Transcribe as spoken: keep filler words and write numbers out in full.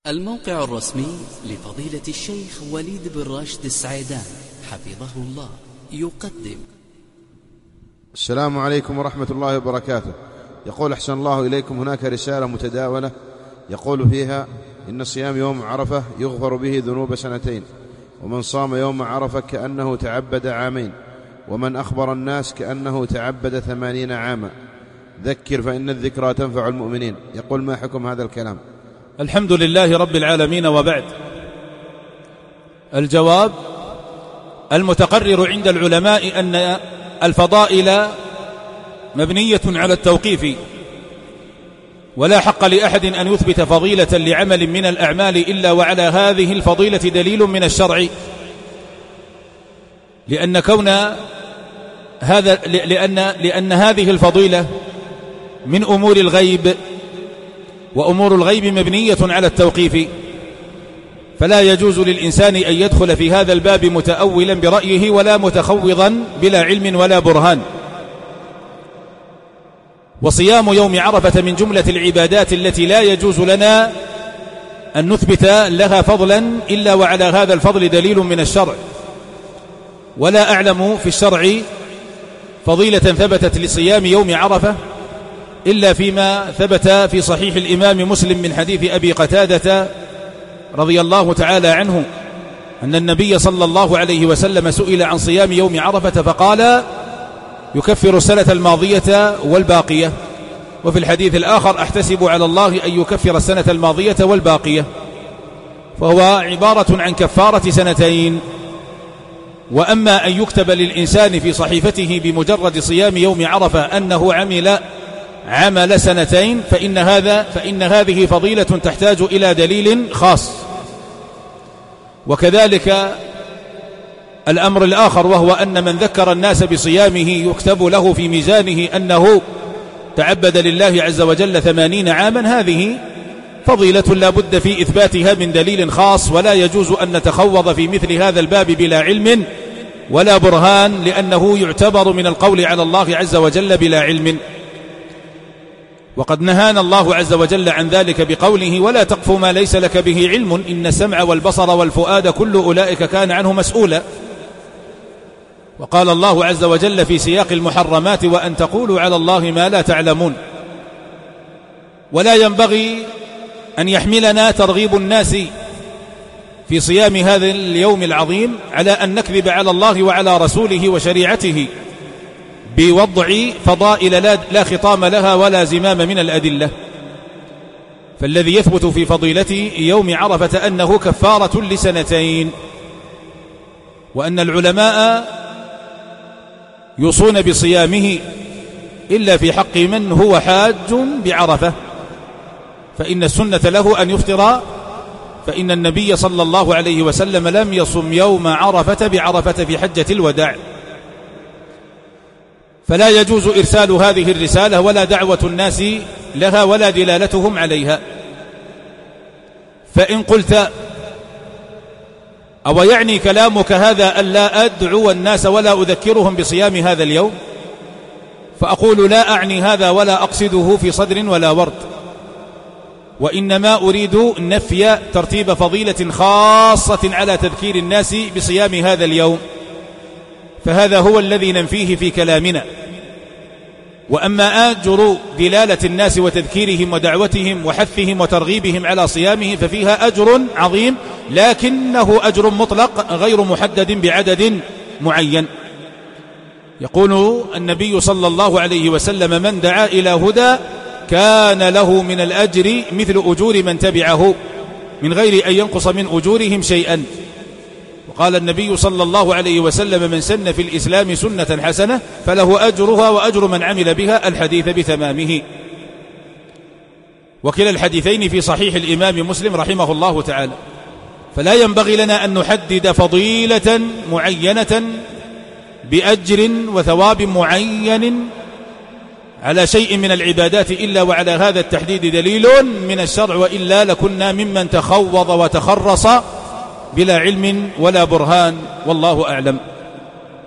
الموقع الرسمي لفضيلة الشيخ وليد بن راشد السعيدان حفظه الله يقدم. السلام عليكم ورحمة الله وبركاته. يقول أحسن الله إليكم، هناك رسالة متداولة يقول فيها إن صيام يوم عرفة يغفر به ذنوب سنتين، ومن صام يوم عرفة كأنه تعبد عامين، ومن أخبر الناس كأنه تعبد ثمانين عاما. ذكر فإن الذكرى تنفع المؤمنين. يقول ما حكم هذا الكلام؟ الحمد لله رب العالمين، وبعد. الجواب: المتقرر عند العلماء أن الفضائل مبنية على التوقيف، ولا حق لأحد أن يثبت فضيلة لعمل من الأعمال إلا وعلى هذه الفضيلة دليل من الشرع، لأن كون هذا لأن لأن هذه الفضيلة من أمور الغيب، وأمور الغيب مبنية على التوقيف، فلا يجوز للإنسان أن يدخل في هذا الباب متأولا برأيه ولا متخوضا بلا علم ولا برهان. وصيام يوم عرفة من جملة العبادات التي لا يجوز لنا أن نثبت لها فضلا إلا وعلى هذا الفضل دليل من الشرع، ولا أعلم في الشرع فضيلة ثبتت لصيام يوم عرفة إلا فيما ثبت في صحيح الإمام مسلم من حديث أبي قتادة رضي الله تعالى عنه أن النبي صلى الله عليه وسلم سئل عن صيام يوم عرفة فقال: يكفر السنة الماضية والباقية. وفي الحديث الآخر: أحتسب على الله أن يكفر السنة الماضية والباقية. فهو عبارة عن كفارة سنتين. وأما أن يكتب للإنسان في صحيفته بمجرد صيام يوم عرفة أنه عمل عمل سنتين فإن هذا فإن هذه فضيلة تحتاج إلى دليل خاص. وكذلك الأمر الآخر، وهو أن من ذكر الناس بصيامه يكتب له في ميزانه أنه تعبد لله عز وجل ثمانين عاما، هذه فضيلة لا بد في إثباتها من دليل خاص، ولا يجوز أن نتخوض في مثل هذا الباب بلا علم ولا برهان، لأنه يعتبر من القول على الله عز وجل بلا علم. وقد نهانا الله عز وجل عن ذلك بقوله: ولا تقف ما ليس لك به علم إن السمع والبصر والفؤاد كل أولئك كان عنه مسؤولا. وقال الله عز وجل في سياق المحرمات: وأن تقولوا على الله ما لا تعلمون. ولا ينبغي أن يحملنا ترغيب الناس في صيام هذا اليوم العظيم على أن نكذب على الله وعلى رسوله وشريعته بوضع فضائل لا خطام لها ولا زمام من الأدلة. فالذي يثبت في فضيلة يوم عرفة أنه كفارة لسنتين، وأن العلماء يوصون بصيامه إلا في حق من هو حاج بعرفة، فإن السنة له أن يفطر، فإن النبي صلى الله عليه وسلم لم يصم يوم عرفة بعرفة في حجة الوداع. فلا يجوز إرسال هذه الرسالة ولا دعوة الناس لها ولا دلالتهم عليها. فإن قلت: أو يعني كلامك هذا أن لا أدعو الناس ولا أذكرهم بصيام هذا اليوم؟ فأقول: لا أعني هذا ولا أقصده في صدر ولا ورد، وإنما أريد نفي ترتيب فضيلة خاصة على تذكير الناس بصيام هذا اليوم، فهذا هو الذي ننفيه في كلامنا. وأما آجر دلالة الناس وتذكيرهم ودعوتهم وحثهم وترغيبهم على صيامه ففيها أجر عظيم، لكنه أجر مطلق غير محدد بعدد معين. يقول النبي صلى الله عليه وسلم: من دعا إلى هدى كان له من الأجر مثل أجور من تبعه من غير أن ينقص من أجورهم شيئا. وقال النبي صلى الله عليه وسلم: من سن في الإسلام سنة حسنة فله أجرها وأجر من عمل بها، الحديث بتمامه. وكلا الحديثين في صحيح الإمام مسلم رحمه الله تعالى. فلا ينبغي لنا أن نحدد فضيلة معينة بأجر وثواب معين على شيء من العبادات إلا وعلى هذا التحديد دليل من الشرع، وإلا لكنا ممن تخوض وتخرص بلا علم ولا برهان، والله أعلم.